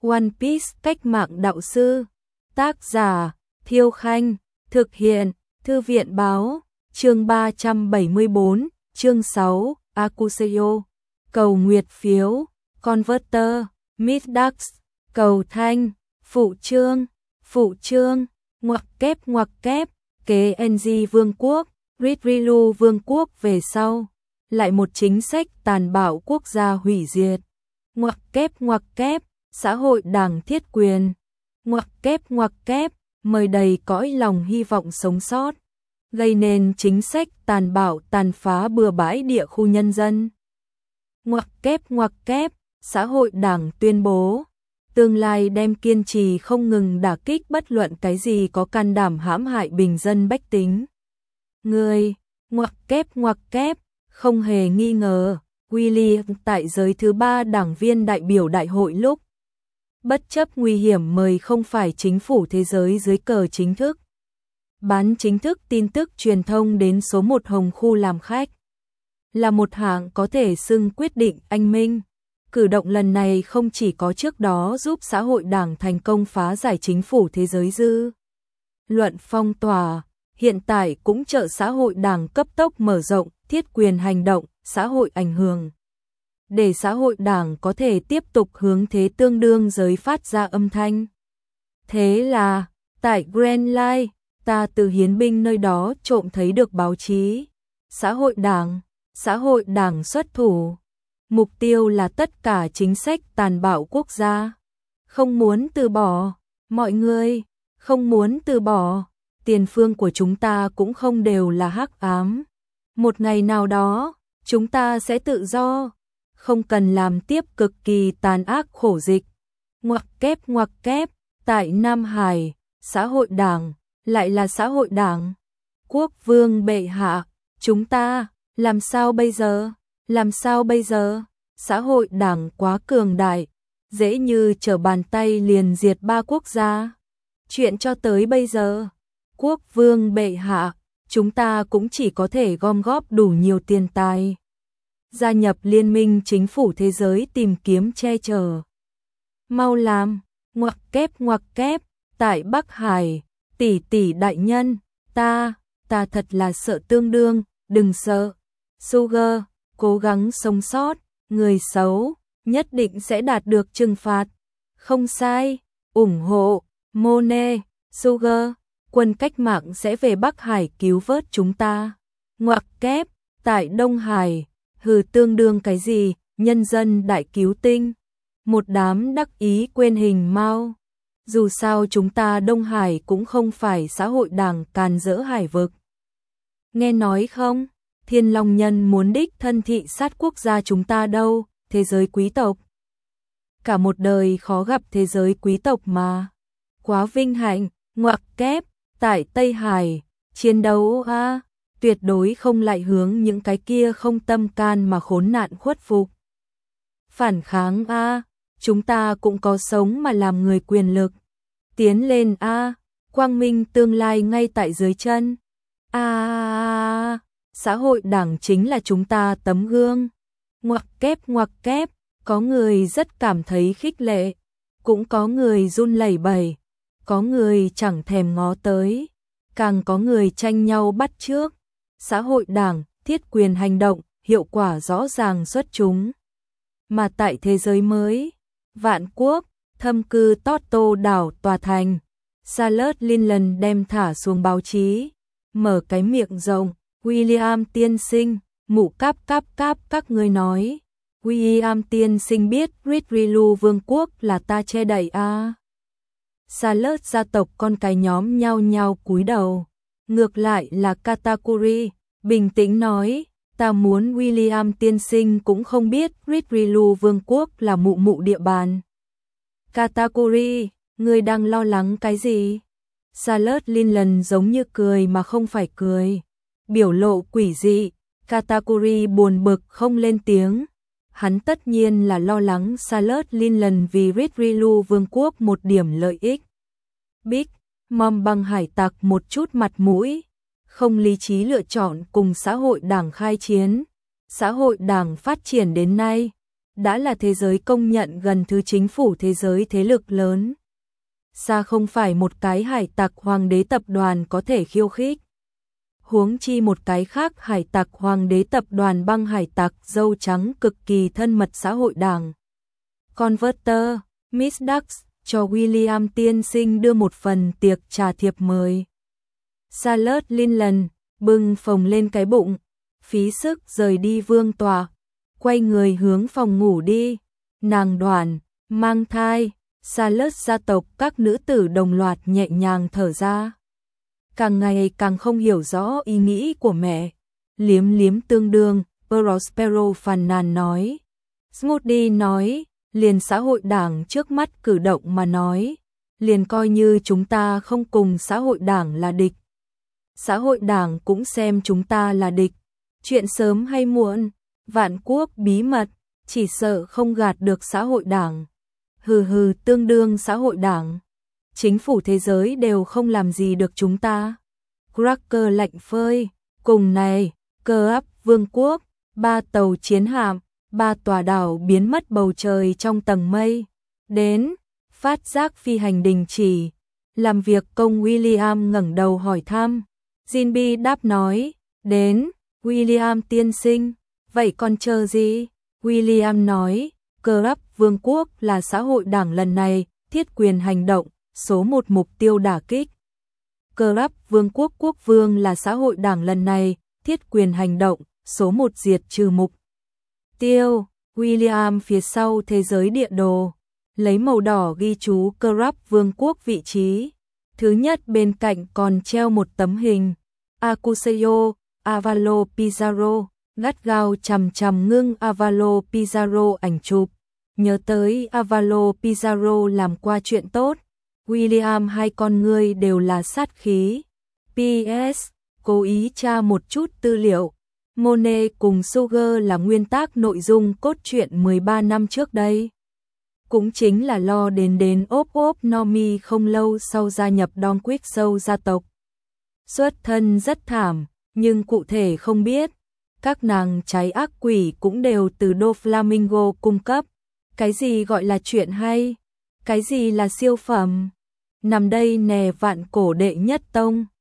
One Piece cách mạng đạo sư. Tác giả Thiêu Khanh. Thực hiện Thư viện Báo. Chương 374, chương 6, Akuseo. Cầu nguyệt phiếu. Converter. Middax. Cầu thanh. Phụ trương. Ngoặc kép. Kế NG Vương quốc. Ritrilu Vương quốc về sau. Lại một chính sách tàn bạo quốc gia hủy diệt. Ngoặc kép. Xã hội đảng thiết quyền. Ngoặc kép. Mời đầy cõi lòng hy vọng sống sót. Gây nên chính sách tàn bạo tàn phá bừa bãi địa khu nhân dân. Ngoặc kép. Xã hội đảng tuyên bố. Tương lai đem kiên trì không ngừng đả kích bất luận cái gì có can đảm hãm hại bình dân bách tính. Người, ngoặc kép, không hề nghi ngờ, William tại giới thứ 3 đảng viên đại biểu đại hội lúc. Bất chấp nguy hiểm mời không phải chính phủ thế giới dưới cờ chính thức. Bán chính thức tin tức truyền thông đến số 1 Hồng Khu làm khách. Là một hạng có thể xưng quyết định anh minh. Cử động lần này không chỉ có trước đó giúp xã hội đảng thành công phá giải chính phủ thế giới dư luận phong tỏa, hiện tại cũng trợ xã hội đảng cấp tốc mở rộng thiết quyền hành động, xã hội ảnh hưởng. Để xã hội đảng có thể tiếp tục hướng thế tương đương giới phát ra âm thanh. Thế là, tại Grand Line, ta từ hiến binh nơi đó trộm thấy được báo chí. Xã hội đảng xuất thủ. Mục tiêu là tất cả chính sách tàn bạo quốc gia. Không muốn từ bỏ, mọi người, không muốn từ bỏ. Tiền phương của chúng ta cũng không đều là hắc ám. Một ngày nào đó, chúng ta sẽ tự do. Không cần làm tiếp cực kỳ tàn ác khổ dịch. Ngoặc kép, tại Nam Hải, xã hội đảng, lại là xã hội đảng. Quốc vương bệ hạ, chúng ta, làm sao bây giờ? Xã hội đảng quá cường đại, dễ như trở bàn tay liền diệt 3 quốc gia. Chuyện cho tới bây giờ, quốc vương bệ hạ, chúng ta cũng chỉ có thể gom góp đủ nhiều tiền tài. Gia nhập liên minh chính phủ thế giới tìm kiếm che chở. Mau làm, ngoặc kép, tại Bắc Hải, tỷ đại nhân, ta thật là sợ tương đương, đừng sợ. Sugar, cố gắng sống sót, người xấu, nhất định sẽ đạt được trừng phạt. Không sai, ủng hộ, Monet, Sugar, quân cách mạng sẽ về Bắc Hải cứu vớt chúng ta. Ngoặc kép, tại Đông Hải, tương đương cái gì, nhân dân đại cứu tinh. Một đám đắc ý quên hình mau. Dù sao chúng ta Đông Hải cũng không phải xã hội đảng càn rỡ hải vực. Nghe nói không, Thiên Long Nhân muốn đích thân thị sát quốc gia chúng ta đâu, thế giới quý tộc. Cả một đời khó gặp thế giới quý tộc mà. Quá vinh hạnh, ngoặc kép, tại Tây Hải, chiến đấu tuyệt đối không lại hướng những cái kia không tâm can mà khốn nạn khuất phục. Phản kháng chúng ta cũng có sống mà làm người quyền lực. Tiến lên quang minh tương lai ngay tại dưới chân. Xã hội đảng chính là chúng ta tấm gương. Ngoặc kép, có người rất cảm thấy khích lệ, cũng có người run lẩy bẩy, có người chẳng thèm ngó tới, càng có người tranh nhau bắt chước. Xã hội đảng, thiết quyền hành động, hiệu quả rõ ràng xuất chúng. Mà tại thế giới mới, vạn quốc, thâm cư Toto đảo tòa thành, Charles Linland đem thả xuống báo chí, mở cái miệng rộng, William tiên sinh, mụ cáp các ngươi nói. William tiên sinh biết Ritrilu Vương quốc là ta che đậy Charles gia tộc con cái nhóm nhao cúi đầu. Ngược lại là Katakuri, bình tĩnh nói, ta muốn William tiên sinh cũng không biết Ritrilu Vương quốc là mụ địa bàn. Katakuri, ngươi đang lo lắng cái gì? Charles Linland giống như cười mà không phải cười. Biểu lộ quỷ dị, Katakuri buồn bực không lên tiếng. Hắn tất nhiên là lo lắng Charles Linland vì Ritrilu Vương quốc một điểm lợi ích. Big Mom bằng hải tặc một chút mặt mũi, không lý trí lựa chọn cùng xã hội đảng khai chiến. Xã hội đảng phát triển đến nay, đã là thế giới công nhận gần thứ chính phủ thế giới thế lực lớn. Xa không phải một cái hải tặc hoàng đế tập đoàn có thể khiêu khích. Huống chi một cái khác hải tặc hoàng đế tập đoàn băng hải tặc dâu trắng cực kỳ thân mật xã hội đảng. Converter, Miss Dax cho William tiên sinh đưa một phần tiệc trà thiệp mời. Charlotte Linland bưng phồng lên cái bụng, phí sức rời đi vương tọa, quay người hướng phòng ngủ đi. Nàng Đoàn, mang thai, Charlotte gia tộc các nữ tử đồng loạt nhẹ nhàng thở ra. Càng ngày càng không hiểu rõ ý nghĩ của mẹ. Liếm liếm tương đương, Prospero phàn nàn nói. Smoothy nói, liền xã hội đảng trước mắt cử động mà nói, liền coi như chúng ta không cùng xã hội đảng là địch. Xã hội đảng cũng xem chúng ta là địch. Chuyện sớm hay muộn, vạn quốc bí mật, chỉ sợ không gạt được xã hội đảng. Hừ hừ, tương đương xã hội đảng. Chính phủ thế giới đều không làm gì được chúng ta. Cracker lạnh phơi, cùng này, cơ áp vương quốc, 3 tàu chiến hạm, 3 tòa đảo biến mất bầu trời trong tầng mây. Đến, phát giác phi hành đình chỉ. Làm việc công William ngẩng đầu hỏi thăm. Jinby đáp nói, đến, William tiên sinh, vậy còn chờ gì? William nói, cơ áp vương quốc là xã hội đảng lần này, thiết quyền hành động, số 1 mục tiêu đả kích. Cơ áp vương quốc quốc vương là xã hội đảng lần này, thiết quyền hành động, số 1 diệt trừ mục tiêu. William phía sau thế giới địa đồ, lấy màu đỏ ghi chú cơ áp vương quốc vị trí. Thứ nhất bên cạnh còn treo một tấm hình. Acuseo, Avalo Pizarro, gắt gao chằm chằm ngưng Avalo Pizarro ảnh chụp. Nhớ tới Avalo Pizarro làm qua chuyện tốt. William hai con ngươi đều là sát khí. PS, cố ý tra một chút tư liệu. Monet cùng Sugar là nguyên tác nội dung cốt truyện 13 năm trước đây. Cũng chính là lo đến ốp Nomi không lâu sau gia nhập Don Quixote gia tộc. Xuất thân rất thảm, nhưng cụ thể không biết. Các nàng trái ác quỷ cũng đều từ Doflamingo cung cấp. Cái gì gọi là chuyện hay? Cái gì là siêu phẩm? Nằm đây nè vạn cổ đệ nhất tông.